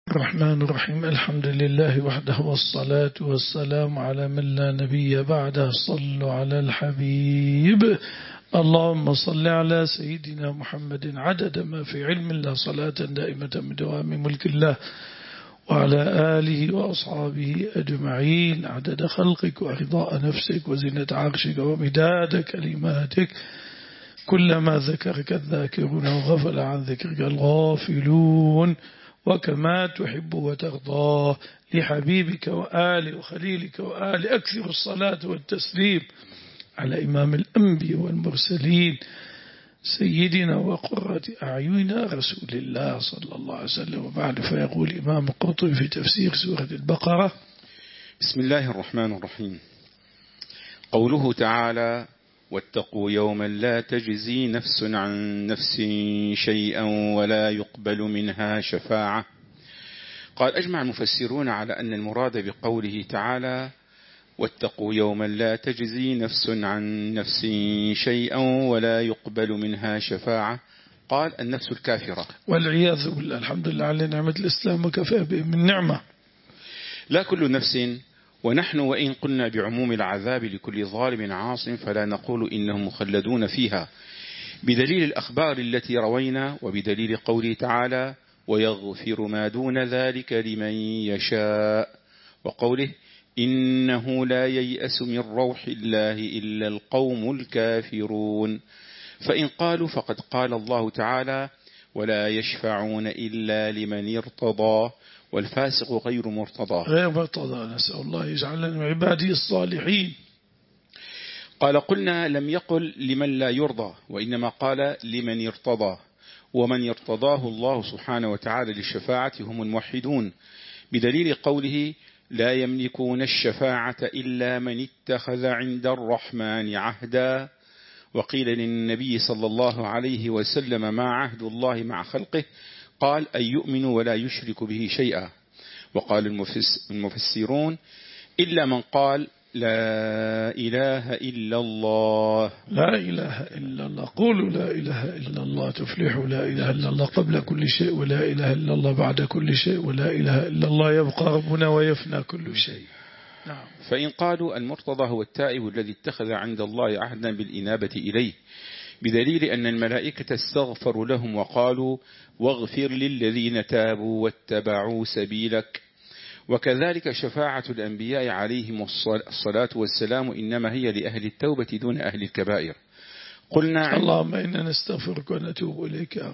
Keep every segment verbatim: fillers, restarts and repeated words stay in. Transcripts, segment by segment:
الرحمن الرحيم. الحمد لله وحده والصلاة والسلام على من لا نبي بعده. صلوا على الحبيب. اللهم صل على سيدنا محمد عدد ما في علم الله صلاة دائمة من دوام ملك الله، وعلى آله وأصحابه أجمعين عدد خلقك ورضاء نفسك وزنة عرشك ومداد كلماتك، كلما ذكرك الذاكرون وغفل عن ذكرك الغافلون، وكما تحب وترضى لحبيبك وآل وخليلك وآل. أكثر الصلاة والتسليم على إمام الأنبياء والمرسلين سيدنا وقرة أعيننا رسول الله صلى الله عليه وسلم. وبعد، فيقول إمام القرطبي في تفسير سورة البقرة: بسم الله الرحمن الرحيم. قوله تعالى: واتقوا يوما لا تجزي نفس عن نفس شيئا ولا يقبل منها شفاعة. قال: أجمع المفسرون على أن المراد بقوله تعالى واتقوا يوما لا تجزي نفس عن نفس شيئا ولا يقبل منها شفاعة، قال: النفس الكافرة والعياذ بالله. الحمد لله على نعمة الإسلام وكفى به من نعمة. لا كل نفس، ونحن وإن قلنا بعموم العذاب لكل ظالم عاص فلا نقول إنهم مخلدون فيها، بدليل الأخبار التي روينا، وبدليل قوله تعالى ويغفر ما دون ذلك لمن يشاء، وقوله إنه لا ييأس من روح الله إلا القوم الكافرون. فإن قالوا فقد قال الله تعالى ولا يشفعون إلا لمن ارتضى، والفاسق غير مرتضى غير مرتضى. نسأل الله يجعلنا من عباده الصالحين. قال: قلنا لم يقل لمن لا يرضى، وإنما قال لمن ارتضى، ومن يرتضاه الله سبحانه وتعالى للشفاعة هم الموحدون، بدليل قوله لا يملكون الشفاعة إلا من اتخذ عند الرحمن عهدا. وقيل للنبي صلى الله عليه وسلم ما عهد الله مع خلقه؟ قال: أن يؤمنوا ولا يشرك به شيئا. وقال المفسرون إلا من قال لا إله إلا الله. لا إله إلا الله. قولوا لا إله إلا الله تفلحوا. لا إله إلا الله قبل كل شيء، ولا إله إلا الله بعد كل شيء، ولا إله إلا الله يبقى ربنا ويفنى كل شيء. نعم. فإن قالوا المرتضى هو التائب الذي اتخذ عند الله عهدا بالإنابة إليه، بدليل أن الملائكة استغفروا لهم وقالوا واغفر للذين تابوا واتبعوا سبيلك. وكذلك شفاعة الأنبياء عليهم الصلاة والسلام إنما هي لأهل التوبة دون أهل الكبائر. قلنا اللهم إنا نستغفرك ونتوب إليك يا رب.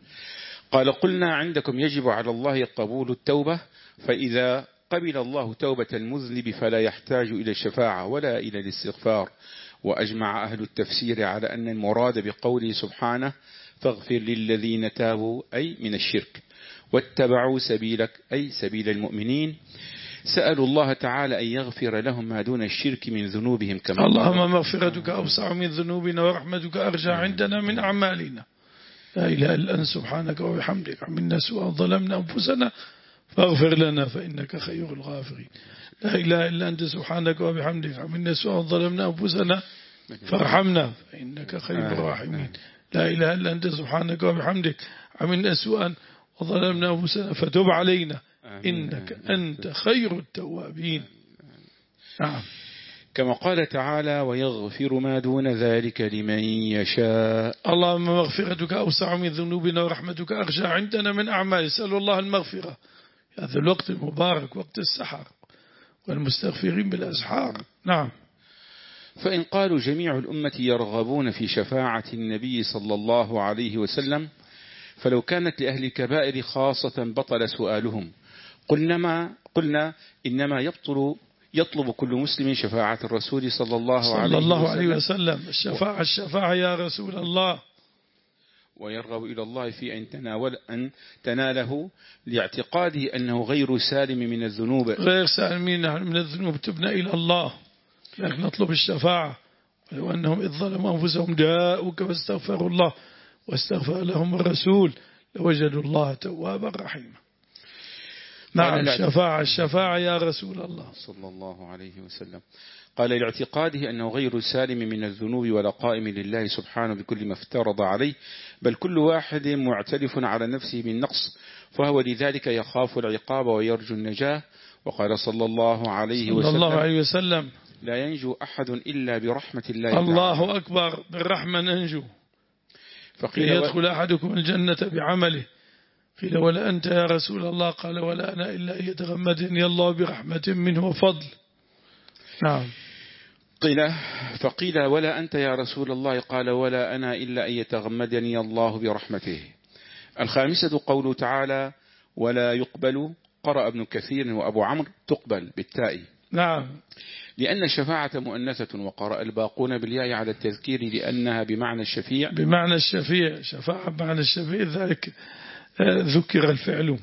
قال: قلنا عندكم يجب على الله قبول التوبة، فإذا قبل الله توبة المذنب فلا يحتاج إلى الشفاعة ولا إلى الاستغفار. وأجمع أهل التفسير على أن المراد بقوله سبحانه فاغفر للذين تابوا أي من الشرك، واتبعوا سبيلك أي سبيل المؤمنين، سألوا الله تعالى أن يغفر لهم ما دون الشرك من ذنوبهم. كما اللهم مغفرتك أوسع من ذنوبنا ورحمتك أرجى عندنا من أعمالنا. لا إله إلا أنت سبحانك وبحمدك عملنا سوءا ظلمنا أنفسنا فاغفر لنا فإنك خير الغافرين. لا إله إلا أنت سبحانك وبحمدك عملنا سوءا ظلمنا أنفسنا فارحمنا فإنك خير الراحمين. لا إله إلا أنت سبحانك وبحمدك عملنا سوءا وظلمنا أنفسنا فتب علينا إنك أنت خير التوابين. نعم. كما قال تعالى ويغفر ما دون ذلك لمن يشاء. اللهم مغفرتك أوسع من ذنوبنا ورحمتك أرجى عندنا من أعمال. اسأل الله المغفرة هذا الوقت المبارك، وقت السحر، والمستغفرين بالأسحار. نعم. فإن قالوا جميع الأمة يرغبون في شفاعة النبي صلى الله عليه وسلم، فلو كانت لأهل الكبائر خاصة بطل سؤالهم. قلنا, ما قلنا إنما يبطل يطلب كل مسلم شفاعة الرسول صلى الله, صلى عليه, الله وسلم عليه وسلم. الشفاعة الشفاعة يا رسول الله. ويرغب إلى الله في أن, تناول أن تناله لاعتقاده أنه غير سالم من الذنوب. غير سالم من الذنوب تبنى إلى الله، لكن نطلب الشفاعة. ولو أنهم إذ ظلموا أنفسهم جاءوك فاستغفروا الله واستغفر لهم الرسول لوجدوا الله توابا رحيما. نعم. الشفاعة الشفاعة يا رسول الله صلى الله عليه وسلم. قال لاعتقاده أنه غير سالم من الذنوب ولا قائم لله سبحانه بكل ما افترض عليه، بل كل واحد معترف على نفسه بالنقص فهو لذلك يخاف العقاب ويرجو النجاة. وقال صلى الله عليه صلى وسلم الله عليه وسلم لا ينجو أحد إلا برحمة الله تعالى. الله أكبر، بالرحمة ننجو. فقيل يدخل أحدكم الجنة بعمله. قيل ولا أنت يا رسول الله؟ قال ولا أنا إلا أن يتغمدني الله برحمة منه وفضل. نعم. قيل فقيل ولا أنت يا رسول الله؟ قال ولا أنا إلا أن يتغمدني الله برحمته. الخامسة قوله تعالى ولا يقبل، قرأ ابن كثير وأبو عمرو تقبل بالتاء. نعم. لأن الشفاعة مؤنثة، وقرأ الباقون بالياء على التذكير لأنها بمعنى الشفيع. بمعنى الشفيع، شفاعة بمعنى الشفيع، ذلك ذكر الفعل.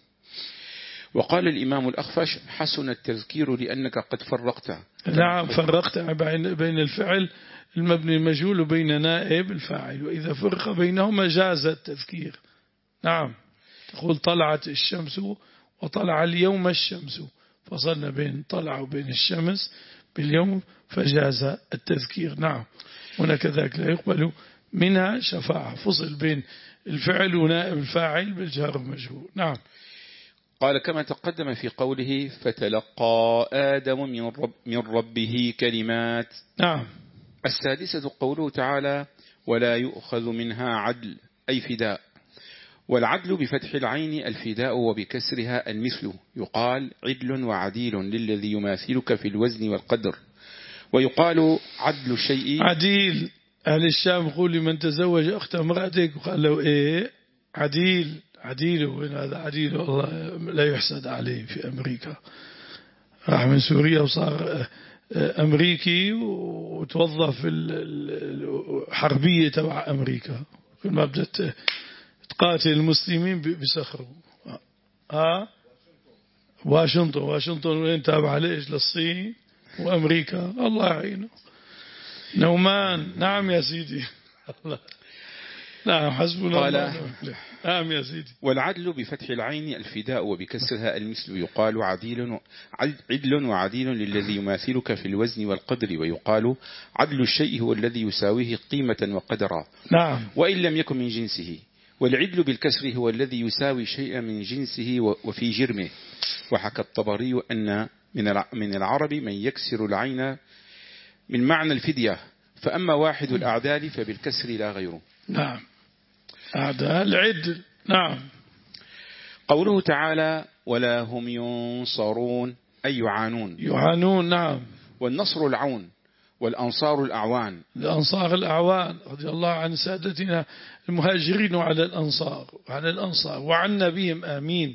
وقال الإمام الأخفش حسن التذكير لأنك قد فرقت. نعم، فرقت بين الفعل المبني المجهول وبين نائب الفاعل، وإذا فرق بينهما جاز التذكير. نعم. تقول طلعت الشمس وطلع اليوم الشمس، فصلنا بين طلع وبين الشمس باليوم فجاز التذكير. نعم. هنا كذلك لا يقبل منها شفاعة، فصل بين الفعل ونائب الفاعل بالجار والمجهول. نعم. قال كما تقدم في قوله فتلقى آدم من, رب من ربه كلمات. نعم. السادسة قوله تعالى ولا يؤخذ منها عدل أي فداء. والعدل بفتح العين الفداء وبكسرها المثل، يقال عدل وعديل للذي يماثلك في الوزن والقدر. ويقال عدل الشيء عديل. أهل الشام يقول لمن تزوج أخت امرأتك وقال له إيه عديل. عديل، وين هذا عديل؟ والله لا يحسد عليه في أمريكا. راح من سوريا وصار أمريكي وتوظف في الحربية تبع أمريكا. كل ما بدأت تقاتل المسلمين بيسخروا. ها واشنطن. واشنطن وين تابع ليش؟ للصين وأمريكا. الله يعينه. نومان. نعم يا سيدي. الله. نعم حسبنا الله. نعم يا سيدي. والعدل بفتح العين الفداء وبكسرها المثل، يقال عديل عدل وعديل للذي يماثلك في الوزن والقدر. ويقال عدل الشيء هو الذي يساويه قيمة وقدرا. نعم. وإن لم يكن من جنسه. والعدل بالكسر هو الذي يساوي شيئا من جنسه وفي جرمه. وحكى الطبري أن من العرب من يكسر العين من معنى الفدية، فأما واحد الأعدال فبالكسر لا غيره. نعم. أعدال عدل. نعم. قوله تعالى ولا هم ينصرون أي يعانون. يعانون. نعم. والنصر العون والأنصار الأعوان. الأنصار الأعوان رضي الله عن سادتنا المهاجرين وعلى الأنصار وعلى الأنصار وعنا بهم آمين.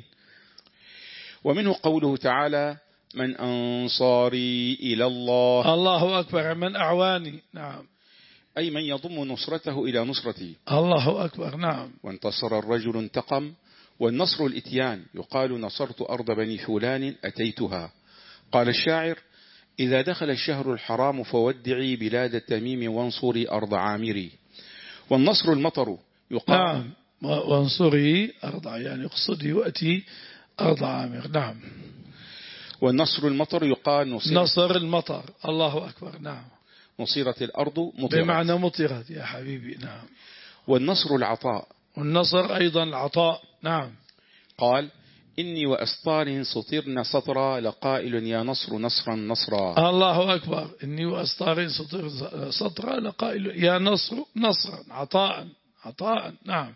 ومنه قوله تعالى من أنصاري إلى الله. الله أكبر. من أعواني. نعم. أي من يضم نصرته إلى نصرتي. الله أكبر. نعم. وانتصر الرجل انتقم. والنصر الإتيان، يقال نصرت أرض بني فلان أتيتها. قال الشاعر إذا دخل الشهر الحرام فودعي بلاد التميم وانصري أرض عامري. والنصر المطر، يقال نعم. وانصري أرض، يعني اقصدي وأتي أرض عامر. نعم. والنصر المطر يقال نصرت. نصر المطر. الله أكبر. نعم. نصرت الأرض مطرت. بمعنى مطرت يا حبيبي. نعم. والنصر العطاء. والنصر أيضا العطاء. نعم. قال إني وأسطار سطرن سطرا لقائل يا نصر نصرا نصرا. الله أكبر. إني وأسطار سطر سطرا لقائل يا نصر نصرا عطاء عطاء. نعم.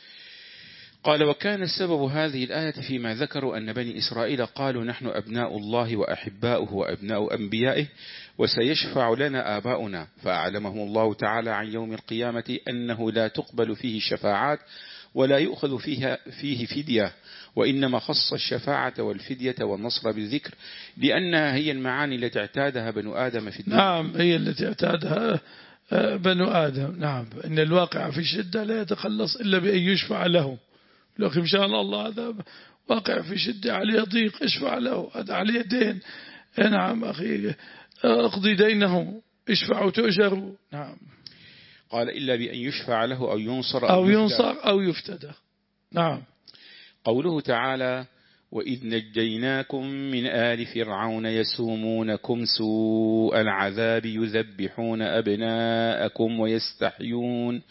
قال وكان السبب هذه الآية فيما ذكروا أن بني إسرائيل قالوا نحن أبناء الله وأحباؤه وأبناء أنبيائه وسيشفع لنا آباؤنا، فأعلمهم الله تعالى عن يوم القيامة أنه لا تقبل فيه الشفاعات ولا يؤخذ فيها فيه فدية، وإنما خص الشفاعة والفدية والنصر بالذكر لأنها هي المعاني التي اعتادها بنو آدم في الدنيا. نعم، هي التي اعتادها بنو آدم. نعم. إن الواقع في شدة لا يتخلص إلا بأن يشفع له. لكن إن شاء الله هذا واقع في شدة عليه ضيق، اشفع له. هذا عليه دين. نعم أخي، اقضي دينه، اشفعوا تؤجروا. نعم. قال إلا بأن يشفع له أو ينصر أو, أو ينصر أو يفتدى. نعم. قوله تعالى وإذ نجيناكم من آل فرعون يسومونكم سوء العذاب يذبحون أبناءكم ويستحيون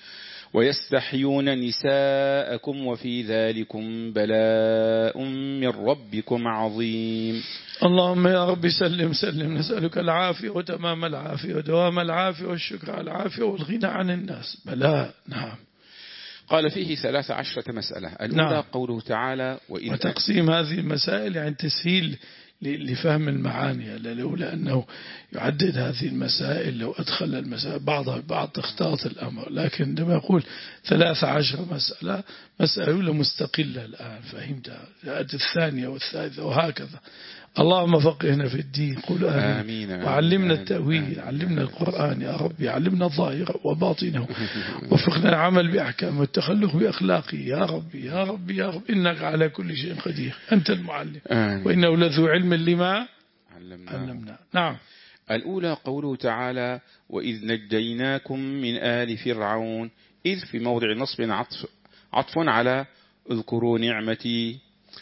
ويستحيون نساءكم وفي ذلكم بلاء من ربكم عظيم. اللهم يا رب سلم سلم، نسألك العافية وتمام العافية ودوام العافية والشكر على العافية والغنى عن الناس. بلاء. نعم. قال فيه ثلاث عشرة مسألة. الأولى نعم. قوله تعالى وإذ وتقسيم هذه المسائل يعني تسهيل لفهم المعاني، لولا أنه يعدد هذه المسائل لو أدخل المسائل بعضها بعض تختلط الأمر، لكن عندما يقول ثلاث عشر مسألة، مسألة أولى مستقلة الآن فهمتها، الثانية والثالثة وهكذا. اللهم فقهنا في الدين، قل آمين, آمين وعلمنا التأويل، علمنا القرآن يا ربي، علمنا الظاهر وباطنه وفقنا العمل بأحكام والتخلق بأخلاقه يا ربي يا ربي يا رب، إنك على كل شيء قدير، أنت المعلم آمين. وإنه لذو علم لما علمنا, علمنا. نعم. الأولى قوله تعالى وإذ نجيناكم من آل فرعون، إذ في موضع نصب عطف, عطف على اذكروا نعمتي،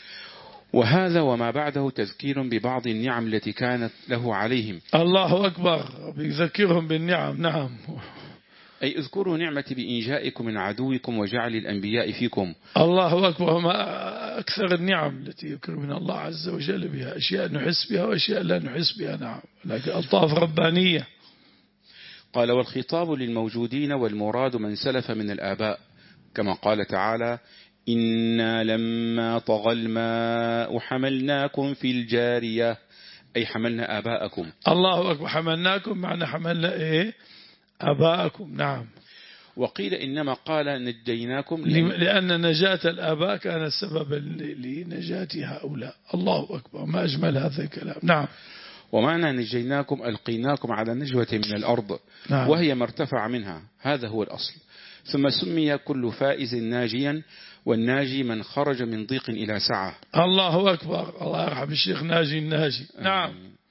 وهذا وما بعده تذكير ببعض النعم التي كانت له عليهم. الله أكبر، بيذكرهم بالنعم. نعم. أي اذكروا نعمتي بإنجائكم من عدوكم وجعل الأنبياء فيكم. الله أكبر، ما أكثر النعم التي يكرمنا الله عز وجل بها، أشياء نحس بها وأشياء لا نحس بها. نعم، لكن ألطاف ربانية. قال والخطاب للموجودين والمراد من سلف من الآباء، كما قال تعالى إنا لما طغى الماء حملناكم في الجارية، أي حملنا آباءكم. الله أكبر، حملناكم معنى حملنا إيه آباءكم. نعم. وقيل إنما قال نجيناكم لأن نجاة الآباء كان سببا لنجاة هؤلاء. الله أكبر، ما أجمل هذا الكلام. نعم. ومعنى نجيناكم ألقيناكم على نجوة من الأرض. نعم. وهي ما ارتفع منها، هذا هو الأصل. ثم سمي كل فائز ناجيا، والناجي من خرج من ضيق إلى سعة. الله أكبر، الله يرحم الشيخ ناجي الناجي. نعم.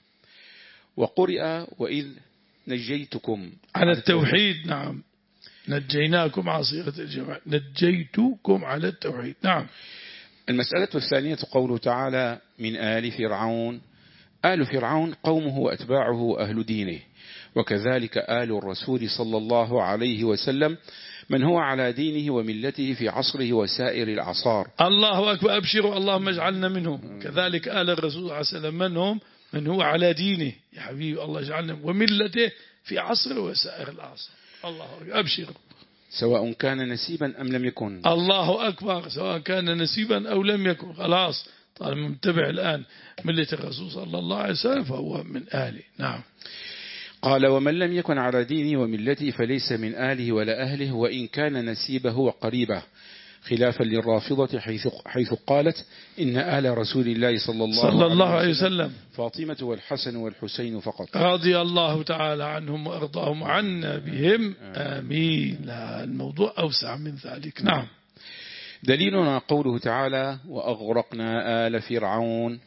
وقرئ وإذ نجيتكم على التوحيد. نعم. نجيناكم على صيغة الجمع، نجيتكم على التوحيد. نعم. المسألة الثانية قوله تعالى من آل فرعون. آل فرعون قومه وأتباعه وأهل دينه، وكذلك آل الرسول صلى الله عليه وسلم من هو على دينه وملته في عصره وسائر الأعصار. الله أكبر، أبشروا اللهم اجعلنا منهم. كذلك آل الرسول صلى الله عليه وسلم من هم؟ من هو على دينه يا حبيبي، الله اجعلنا وملته في عصره وسائر الأعصار. الله أكبر، أبشروا. سواء كان نسيبا أم لم يكن. الله أكبر، سواء كان نسيبا أو لم يكن، خلاص طالما متبع الآن ملة الرسول صلى الله عليه وسلم فهو من آله. نعم. قال ومن لم يكن على دينه وملته فليس من آله ولا أهله، وإن كان نسيبه وقريبه، خلافا للرافضة حيث, حيث قالت إن آل رسول الله صلى الله, صلى الله عليه وسلم فاطمة والحسن والحسين فقط. رضي الله تعالى عنهم وأرضاهم عنا بهم آمين. لا، الموضوع أوسع من ذلك. نعم. دليلنا قوله تعالى وأغرقنا آل فرعون،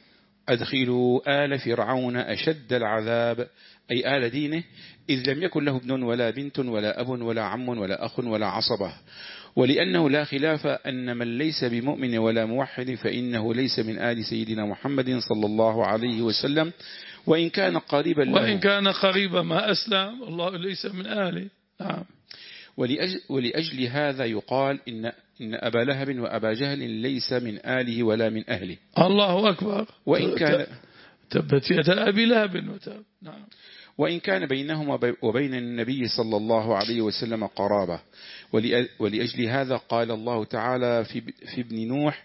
أدخلوا آل فرعون أشد العذاب، أي آل دينه، إذ لم يكن له ابن ولا بنت ولا أب ولا عم ولا أخ ولا عصبة، ولأنه لا خلاف أن من ليس بمؤمن ولا موحد فإنه ليس من آل سيدنا محمد صلى الله عليه وسلم، وإن كان قريبا له، وإن كان قريبا ما أسلم الله ليس من آله. نعم. ولأجل, ولأجل هذا يقال إن, إن أبا لهب وأبا جهل ليس من آله ولا من أهله. الله أكبر. وإن كان تبت يدا أبي لهب وتاب. نعم. وإن كان بينهما وبين النبي صلى الله عليه وسلم قرابة، ولأجل هذا قال الله تعالى في, في ابن نوح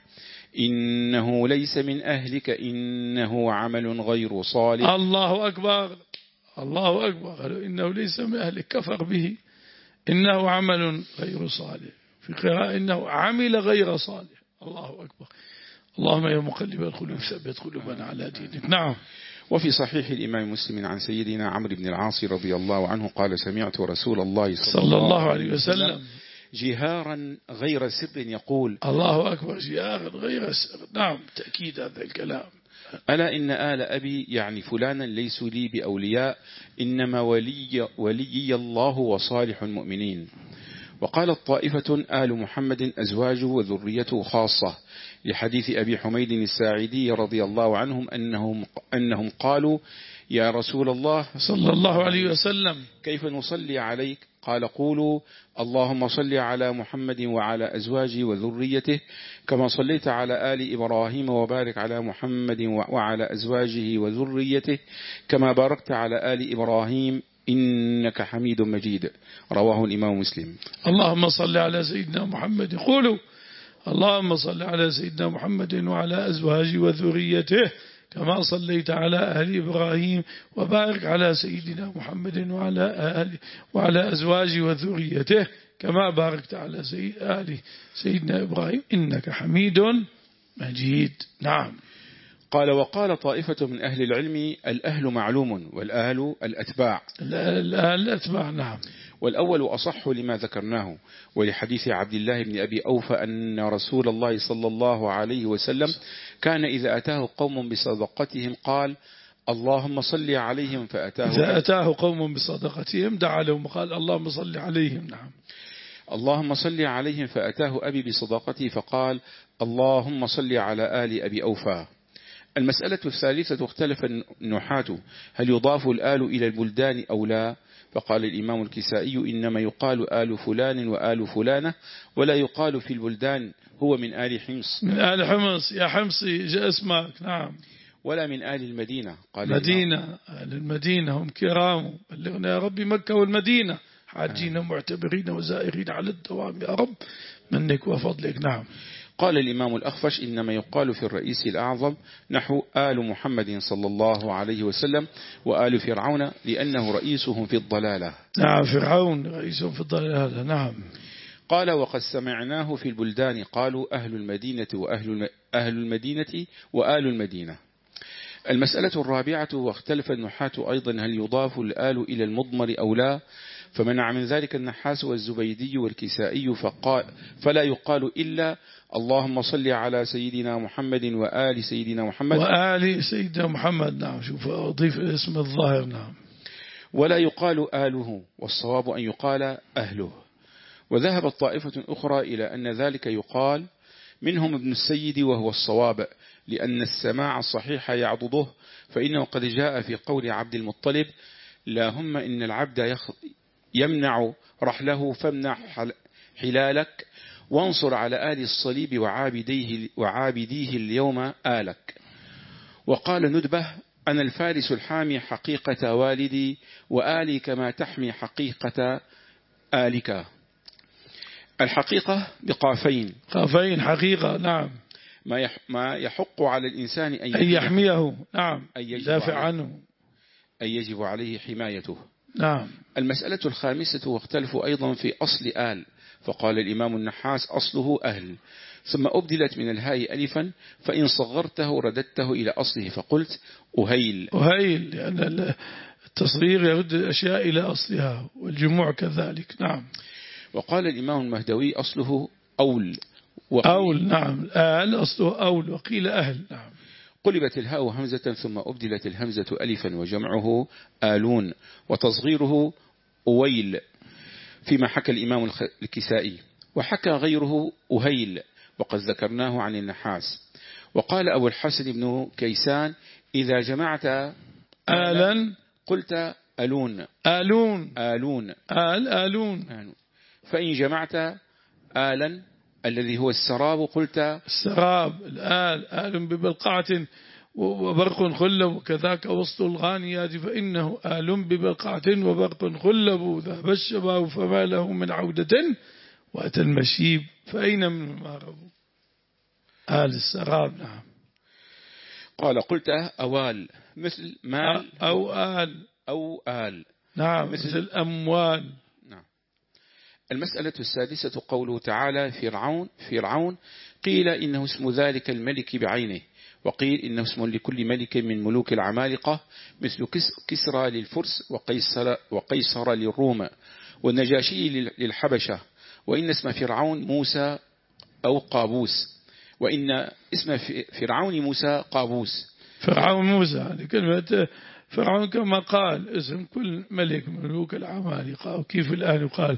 إنه ليس من أهلك إنه عمل غير صالح. الله أكبر، الله أكبر، إنه ليس من أهلك كفر به، إنه عمل غير صالح، في قراءة إنه عمل غير صالح. الله أكبر. اللهم يا مقلب القلوب ثبت قلوبنا على دينك. نعم. وفي صحيح الإمام مسلم عن سيدنا عمرو بن العاص رضي الله عنه قال سمعت رسول الله صلى, صلى الله عليه وسلم جهارا غير سر يقول. الله أكبر، جهارا غير سر. نعم، تأكيد هذا الكلام. ألا إن آل أبي يعني فلانا ليسوا لي بأولياء، إنما ولي, ولي الله وصالح المؤمنين. وقالت طائفة آل محمد أزواجه وذريته خاصة، لحديث أبي حميد الساعدي رضي الله عنهم أنهم, أنهم قالوا يا رسول الله صلى الله عليه وسلم كيف نصلي عليك؟ قال قولوا اللهم صل على محمد وعلى أزواجه وذريته كما صليت على آل إبراهيم وبارك على محمد وعلى أزواجه وذريته كما باركت على آل إبراهيم إنك حميد مجيد. رواه الإمام مسلم. اللهم صل على سيدنا محمد. قولوا اللهم صل على سيدنا محمد وعلى أزواجه وذريته كما صليت على آل إبراهيم وبارك على سيدنا محمد وعلى آل وعلى أزواجه وذريته كما باركت على سيد آل سيدنا إبراهيم إنك حميد مجيد. نعم. قال وقال طائفة من أهل العلم الأهل معلوم والأهل الأتباع. الأهل الأتباع. نعم. والأول أصح لما ذكرناه ولحديث عبد الله بن أبي أوفى أن رسول الله صلى الله عليه وسلم كان إذا أتاه قوم بصدقتهم قال اللهم صل عليهم فأتاه إذا أتاه قوم بصدقتهم دعا لهم وقال اللهم صل عليهم. نعم. اللهم صل عليهم فأتاه أبي بصدقته فقال اللهم صل على آل أبي أوفى. المسألة الثالثة اختلف النحاة هل يضاف الآل إلى البلدان أو لا؟ فقال الإمام الكسائي إنما يقال آل فلان وآل فلانة ولا يقال في البلدان هو من آل حمص. من آل حمص يا حمصي جاء اسمك. نعم. ولا من آل المدينة. قال مدينة آل المدينة هم كرام بلغنا يا رب مكة والمدينة حاجين معتبرين وزائرين على الدوام يا رب منك وفضلك. نعم. قال الإمام الأخفش إنما يقال في الرئيس الأعظم نحو آل محمد صلى الله عليه وسلم وآل فرعون لأنه رئيسهم في الضلالة. نعم فرعون رئيسهم في الضلالة. نعم. قال وقد سمعناه في البلدان قالوا أهل المدينة وأهل أهل المدينة وآل المدينة. المسألة الرابعة واختلف النحاة أيضا هل يضاف الآل إلى المضمر أو لا؟ فمنع من ذلك النحاس والزبيدي والكسائي فقال فلا يقال إلا اللهم صل على سيدنا محمد وآل سيدنا محمد وآل سيدنا محمد. نعم. شوف أضيف اسم الظاهر. نعم. ولا يقال آله والصواب أن يقال أهله. وذهبت طائفة أخرى إلى أن ذلك يقال منهم ابن السيد وهو الصواب لأن السماع الصحيح يعضده فإنه قد جاء في قول عبد المطلب اللهم إن العبد يمنع رحله فامنع حلالك وانصر على آل الصليب وعابديه, وعابديه اليوم آلك. وقال ندبه أنا الفارس الحامي حقيقة والدي وآلي كما تحمي حقيقة آلك. الحقيقة بقافين. قافين حقيقة. نعم. ما يحق على الإنسان أن يحميه. نعم. أن يدافع عنه. أن يجب عليه حمايته. نعم. المسألة الخامسة واختلفوا أيضا في أصل آل فقال الإمام النحاس أصله أهل ثم أبدلت من الهاء ألفا فإن صغرته رددته إلى أصله فقلت أهيل. أهيل لأن التصغير يرد الأشياء إلى أصلها والجموع كذلك. نعم. وقال الإمام المهدوي أصله أول أول. نعم. آل أصله أول وقيل أهل. نعم. قلبت الهاء همزة ثم أبدلت الهمزة ألفا وجمعه آلون وتصغيره أويل فيما حكى الإمام الكسائي وحكى غيره أهيل وقد ذكرناه عن النحاس. وقال أبو الحسن بن كيسان إذا جمعت آلا قلت ألون. آلون. آلون. آل آلون. آلون. فإن جمعت آلا الذي هو السراب قلت السراب. الآل آل ببلقعة وبرق خلب وكذاك وسط الغانيات فإنه آل ببلقعة وبرق خلب ذهب الشباب فما له من عودة وأتى المشيب فأين من مارب. آل السراب. نعم. قال قلت أوال مثل مال أو آل أو آل. نعم. مثل أموال. نعم. المسألة السادسة قوله تعالى فرعون فرعون قيل إنه اسم ذلك الملك بعينه وقيل إنه اسم لكل ملك من ملوك العمالقة مثل كسرى للفرس وقيصر, وقيصر للروم والنجاشي للحبشة وإن اسم فرعون موسى أو قابوس وإن اسم فرعون موسى قابوس. فرعون موسى لكلمة فرعون كما قال اسم كل ملك من ملوك العمالقة وكيف الآن يقال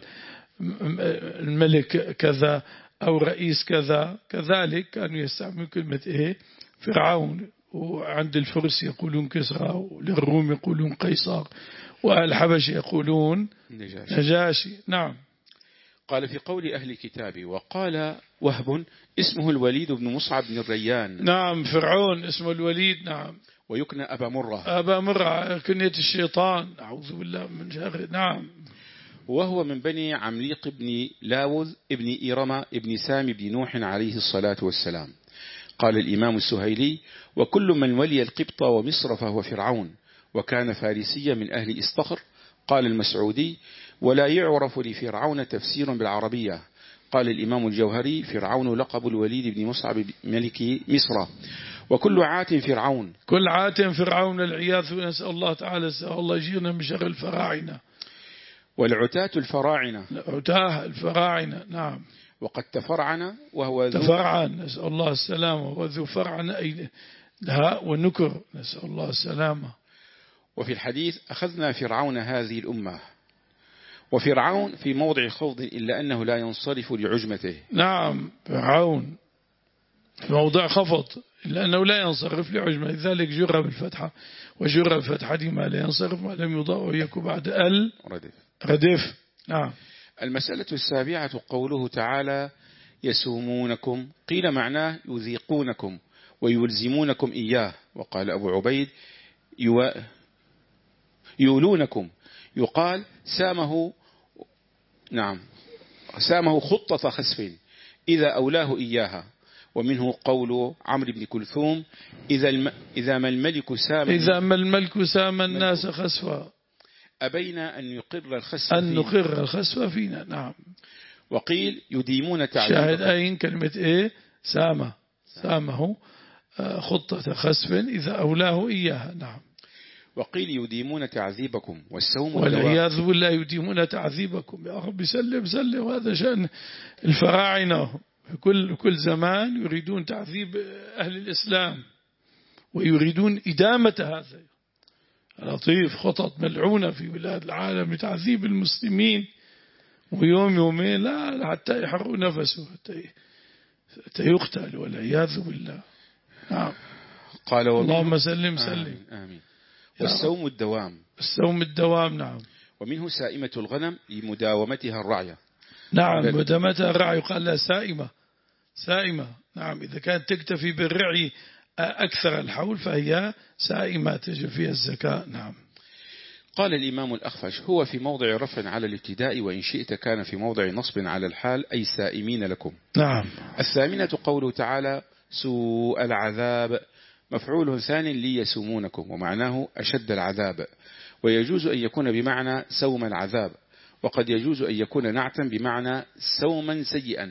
الملك كذا أو رئيس كذا كذلك كانوا يستعملون كلمة إيه فرعون وعند الفرس يقولون كسرى، وللروم يقولون قيصر، والحبش يقولون نجاشي. نجاشي. نعم. قال في قول أهل الكتاب وقال وهب اسمه الوليد بن مصعب بن الريان. نعم فرعون اسمه الوليد. نعم. ويكنى أبا مرة. أبا مرة كنية الشيطان أعوذ بالله من شره. نعم. وهو من بني عمليق بن لاوذ ابن إيرما ابن سام بن نوح عليه الصلاة والسلام. قال الإمام السهيلي وكل من ولي القبط ومصر فهو فرعون، وكان فارسيا من أهل إسطخر. قال المسعودي ولا يعرف لفرعون تفسير بالعربية. قال الإمام الجوهري فرعون لقب الوليد بن مصعب ملك مصر، وكل عات فرعون. كل عات فرعون العياذ. نسأل الله تعالى الله يجيرنا من شر الفراعنة. والعتاة الفراعنة. العتاة الفراعنة. نعم. وقد تفرعن وهو ذو تفرعن نسأل الله السلامة، وذو فرعن أي دهاء ونكر نسأل الله السلامة. وفي الحديث أخذنا فرعون هذه الأمة. وفرعون في موضع خوض إلا أنه لا ينصرف لعجمته. نعم فرعون في موضع خفض إلا أنه لا ينصرف لعجمته، لذلك جر بالفتحة، وجر بالفتحة ما لا ينصرف ما لم يضاء ويكو بعد ال ردف. ردف. نعم. المسألة السابعة قوله تعالى يسومونكم، قيل معناه يذيقونكم ويلزمونكم إياه. وقال أبو عبيد يو... يولونكم، يقال سامه، نعم سامه خطة خسف إذا أولاه إياها. ومنه قول عمرو بن كلثوم إذا, الم... إذا ما الملك سام إذا ما الملك سام الناس خسفا أبينا أن يقر الخسف أن نقر الخسف فينا. نعم. وقيل يديمون تعذيبا. شاهد أين كلمة إيه سامة سامه خطة خسف إذا أولاه إياها. نعم. وقيل يديمون تعذيبكم والسوم والعياذ بالله يديمون تعذيبكم. يا رب سلم سلم. وهذا شأن الفراعنة في كل كل زمان يريدون تعذيب أهل الإسلام ويريدون إدامة هذا لطيف خطط ملعونة في بلاد العالم لتعذيب المسلمين، ويوم يومين لا حتى يحرقوا نفسه حتى يقتل والعياذ بالله. نعم. قال اللهم سلم سلم. آمين, آمين. والسوم الدوام. السوم الدوام. نعم. ومنه سائمة الغنم لمداومتها الرعية. نعم مداومتها الرعي يقال لها سائمة. سائمة. نعم إذا كانت تكتفي بالرعي أكثر الحول فهي سائمة تجب فيها الزكاة. نعم. قال الإمام الأخفش هو في موضع رفع على الابتداء، وإن شئت كان في موضع نصب على الحال أي سائمين لكم. نعم. الثامنة قوله تعالى سوء العذاب، مفعول ثاني ليسومونكم، ومعناه أشد العذاب، ويجوز أن يكون بمعنى سوم العذاب، وقد يجوز أن يكون نعتا بمعنى سوما سيئا.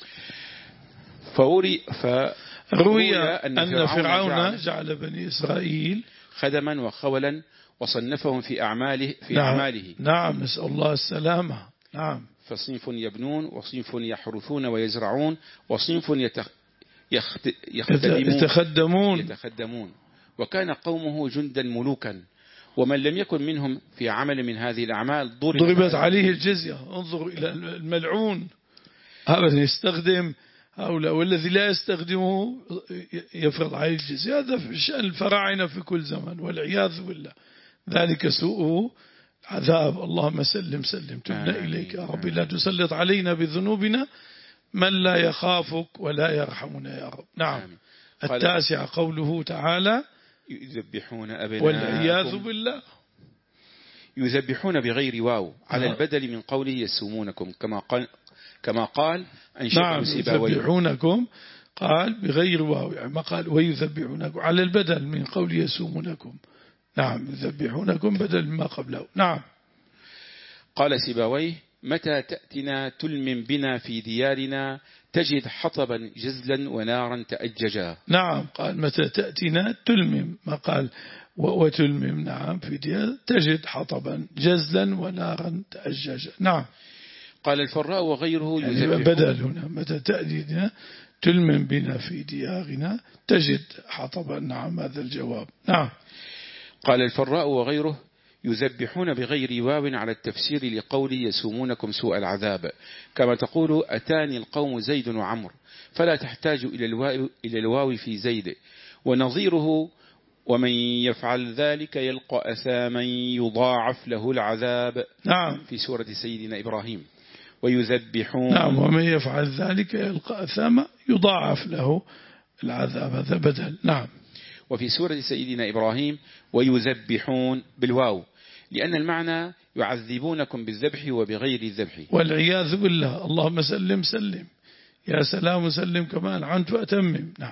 فوري فروي أن, أن فرعون جعل, جعل بني إسرائيل خدما وخولا وصنفهم في أعماله في نعم. أعماله. نعم نسأل الله السلامة. نعم. فصنف يبنون وصنف يحرثون ويزرعون وصنف يتخ... يخت... يتخدمون. يتخدمون. وكان قومه جندا ملوكا، ومن لم يكن منهم في عمل من هذه الأعمال ضربت, ضربت عليه الجزية. انظروا إلى الملعون هذا يستخدم هؤلاء، والذي لا يستخدمه يفرض عليه الجزية. هذا في شأن الفراعنة في كل زمن والعياذ بالله. ذلك سوء عذاب. اللهم سلم سلم. تبنا إليك يا رب، لا تسلط علينا بذنوبنا من لا يخافك ولا يرحمنا يا رب. نعم. التاسع قوله تعالى يذبحون أبناءكم والعياذ بالله. يذبحون بغير واو على البدل من قوله يسومونكم، كما قال كما قال أنشأ نعم يذبحونكم قال بغير واو، يعني ما قال ويذبحونكم على البدل من قول يسومونكم. نعم يذبحونكم بدل ما قبله. نعم. قال سيبويه متى تأتنا تلمم بنا في ديارنا تجد حطبا جزلا ونارا تأججا. نعم قال متى تأتنا تلمم، ما قال وتلمم. نعم في ديار تجد حطبا جزلا ونارا تأججا. نعم. قال الفراء وغيره يعني بدل هنا متى تأتينا تلمم بنا في ديارنا تجد حطبا. نعم هذا الجواب. نعم. قال الفراء وغيره يذبحون بغير واو على التفسير لقول يسومونكم سوء العذاب، كما تقول أتاني القوم زيد وعمر، فلا تحتاج إلى الواو, إلى الواو في زيد. ونظيره ومن يفعل ذلك يلقى أثاما يضاعف له العذاب. نعم. في سورة سيدنا إبراهيم. ويذبحون. نعم. ومن يفعل ذلك يلقى أثاما يضاعف له العذاب. هذا بدل. نعم. وفي سورة سيدنا إبراهيم ويذبحون بالواو، لأن المعنى يعذبونكم بالذبح وبغير الذبح. والعياذ بالله. اللهم سلم سلم. يا سلام سلم كمان عنت وأتمم. نعم.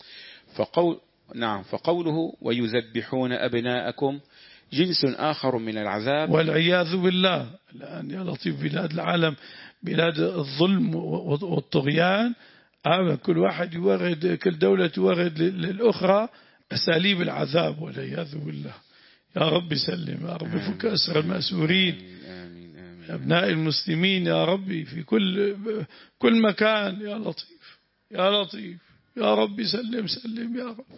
فقول نعم فقوله ويذبحون أبناءكم جنس آخر من العذاب. والعياذ بالله. الآن يا لطيف بلاد العالم بلاد الظلم والطغيان، كل واحد يورد، كل دولة تورد للأخرى أساليب العذاب والعياذ بالله. يا رب سلم، يا رب فك أسر المأسورين، آمين آمين. أبناء المسلمين يا ربي في كل كل مكان يا لطيف يا لطيف يا رب سلم سلم يا رب.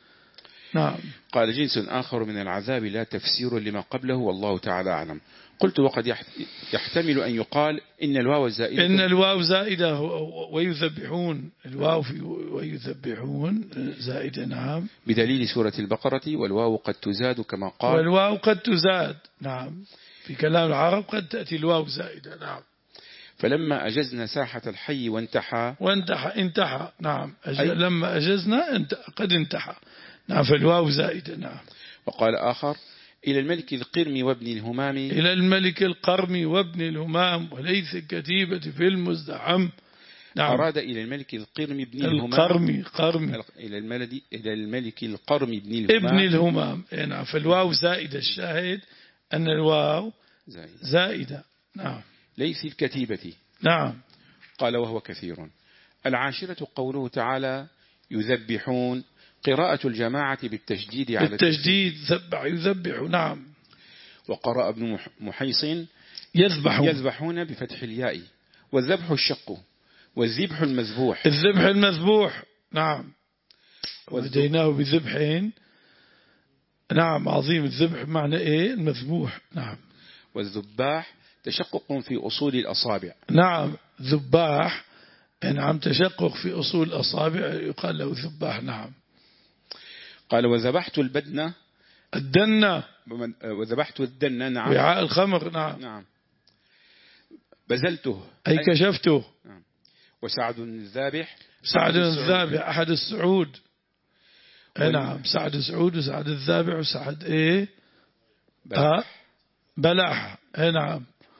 نعم. قال جنس آخر من العذاب لا تفسير لما قبله والله تعالى أعلم. قلت وقد يحتمل أن يقال إن الواو زائدة. إن الواو زائدة ويذبحون، الواو في ويذبحون زائدة. نعم. بدليل سورة البقرة والواو قد تزاد كما قال. والواو قد تزاد. نعم. في كلام العرب قد تأتي الواو زائدة. نعم. فلما أجزنا ساحة الحي وانتحى. وانتحى انتحى. نعم. أج... لما أجزنا انت... قد انتحى. نعم. فالواو زائدة. نعم. وقال آخر إلى الملك القرم وابن الهمام. إلى الملك القرم وابن الهمام وليث الكتيبة في المزدحم. نعم. أراد إلى الملك القرم ابن الهمام. القرم قرم. إلى الملك إلى الملك القرم ابن الهمام. ابن الهمام. نعم. فالواو زائدة. الشاهد أن الواو زائدة. زائدة. نعم. ليث الكتيبة. نعم. قال وهو كثير. العاشرة قوله تعالى يذبحون، قراءة الجماعة بالتشديد على بالتشديد. ذبح يذبح. نعم. وقرأ ابن محيصن يذبحون. يذبحون بفتح الياء. والذبح الشق والذبح المذبوح. الذبح المذبوح. نعم. وفديناه بذبحين. نعم. عظيم. الذبح معنى ايه؟ المذبوح. نعم. والذباح تشقق في أصول الأصابع. نعم. ذباح. نعم. تشقق في أصول الأصابع يقال له ذباح. نعم. قال وذبحت البدنة الدنة. وذبحت الدنة. نعم. وعاء الخمر. نعم. نعم. بزلته أي كشفته. نعم. وسعد الذابح. سعد الذابح أحد السعود. وال... نعم. سعد السعود وسعد الذابح وسعد إيه بلح. آه. بلح. إيه نعم.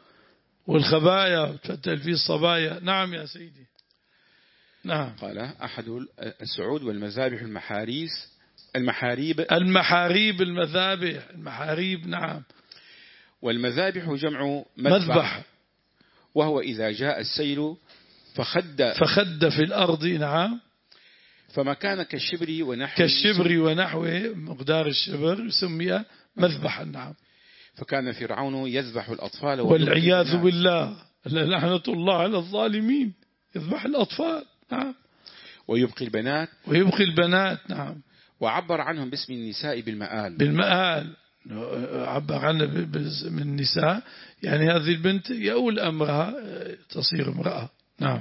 والخبايا تفتل فيه الصبايا. نعم يا سيدي. نعم. قال أحد السعود والمذابح المحاريس المحاريب. المحاريب المذابح المحاريب. نعم. والمذابح جمع مذبح, مذبح. وهو إذا جاء السيل فخد فخد في الأرض. نعم. فما كان كالشبر ونحوه كالشبر ونحوه مقدار الشبر سمي مذبحا. نعم. فكان فرعون يذبح الأطفال والعياذ بالله. لعنة الله على الظالمين. يذبح الأطفال. نعم. ويبقي البنات. ويبقي البنات. نعم. وعبر عنهم باسم النساء بالمآل. بالمآل. عبر عنه باسم النساء، يعني هذه البنت يؤول أمرها تصير امرأة. نعم.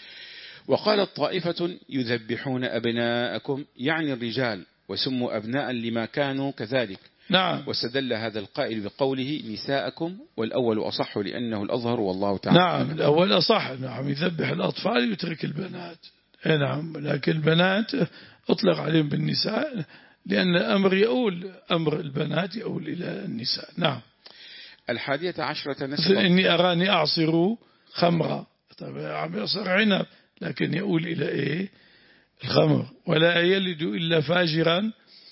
وقالت طائفة يذبحون أبناءكم يعني الرجال وسموا أبناء لما كانوا كذلك. نعم. واستدل هذا القائل بقوله نساءكم، والأول أصح لأنه الأظهر والله تعالى. نعم. الأول أصح. نعم. يذبح الأطفال يترك البنات. نعم. لكن البنات أطلق عليهم بالنساء لأن الأمر يؤول أمر البنات يؤول إلى النساء. نعم. الحادية عشرة نسبة. إني أراني أعصر خمرة. طبعا عم يعصر عنب لكن يؤول إلى إيه؟ الخمر. ولا يلد إلا فاجرا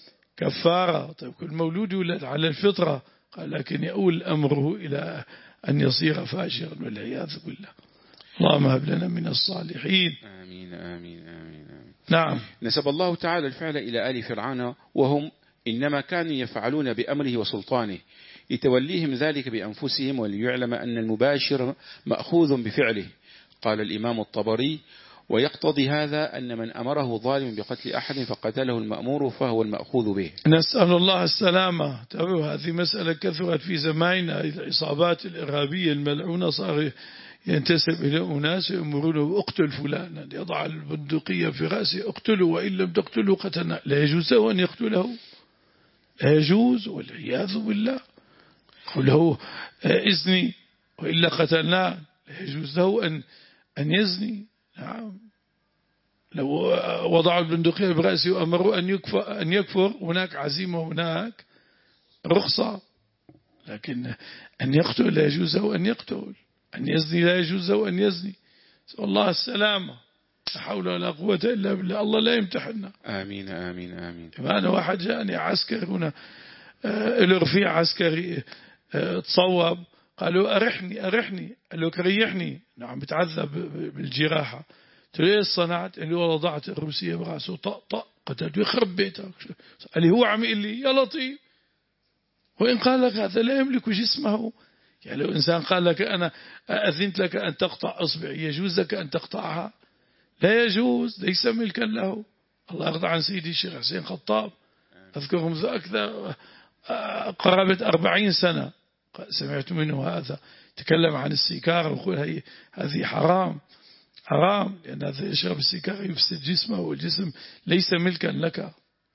كفارة. طيب كل مولود يولد على الفطرة، قال لكن يؤول أمره إلى أن يصير فاجرا والعياذ بالله. اللهم هب لنا من الصالحين. آمين آمين آمين, آمين. نعم. نسب الله تعالى الفعل إلى آل فرعون وهم إنما كانوا يفعلون بأمره وسلطانه لتوليهم ذلك بأنفسهم وليعلم أن المباشر مأخوذ بفعله. قال الإمام الطبري ويقتضي هذا أن من أمره ظالم بقتل أحد فقتله المأمور فهو المأخوذ به. نسأل الله السلامة. تابعوا هذه مسألة كثرت في زماننا. العصابات الإرهابية الملعونة صار ينتسب إلى أناس يأمرونه اقتل فلانا، يضع البندقية في رأسه اقتله وإن لم تقتله قتلنا. لا يجوز له أن يقتله، لا يجوز والعياذ بالله. قل له إذني وإلا قتلناه، لا يجوز له أن أن يزني. نعم، لو وضعوا البندقية برأسه وأمروا أن يكفر, أن يكفر هناك عزيمة، هناك رخصة، لكن أن يقتل لا يجوز له أن يقتل، أن يزني لا يجوز له أن يزني. نسأل الله السلامة، لا حول ولا قوة إلا بالله. الله لا يمتحننا. آمين آمين آمين. أنا واحد جاءني عسكر هنا، له رفيع عسكري تصوب، قالوا أرحني أرحني، قال له ريحني. نعم، بتعذب بالجراحة. قلت له إيه صنعت؟ قال لي والله ضعت الروسية براسه طق طق قتلته، يخرب بيتك. قال لي هو عم يقول لي يا لطيف، وإن قال لك هذا لا يملك جسمه. يعني لو إنسان قال لك أنا أذنت لك أن تقطع أصبعي، يجوز لك أن تقطعها؟ لا يجوز، ليس ملكا له. الله يرضى عن سيدي الشيخ حسين خطاب، أذكرهم أكثر قرابة أربعين سنة سمعت منه هذا، تكلم عن السيكار ويقول هي هذه حرام حرام، لأن هذا يشرب السيكار يفسد جسمه، والجسم ليس ملكا لك.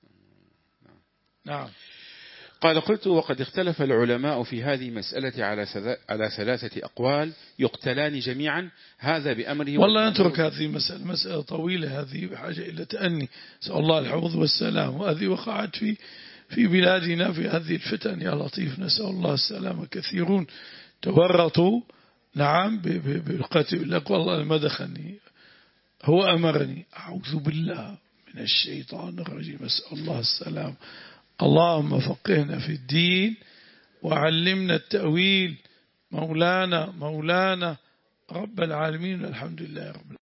نعم. قال قلت وقد اختلف العلماء في هذه المسألة على على ثلاثة أقوال، يقتلان جميعا، هذا بأمره. والله نترك هذه مسألة مسألة طويلة، هذه بحاجة إلى تأني، نسأل الله الحفظ والسلام. وهذه وقعت في في بلادنا في هذه الفتن يا لطيف، نسأل الله السلامة. كثيرون تورطوا نعم بالقتل. لك والله ما دخلني، هو أمرني، أعوذ بالله من الشيطان الرجيم، نسأل الله السلام. اللهم فقهنا في الدين وعلمنا التأويل، مولانا مولانا رب العالمين، الحمد لله رب العالمين.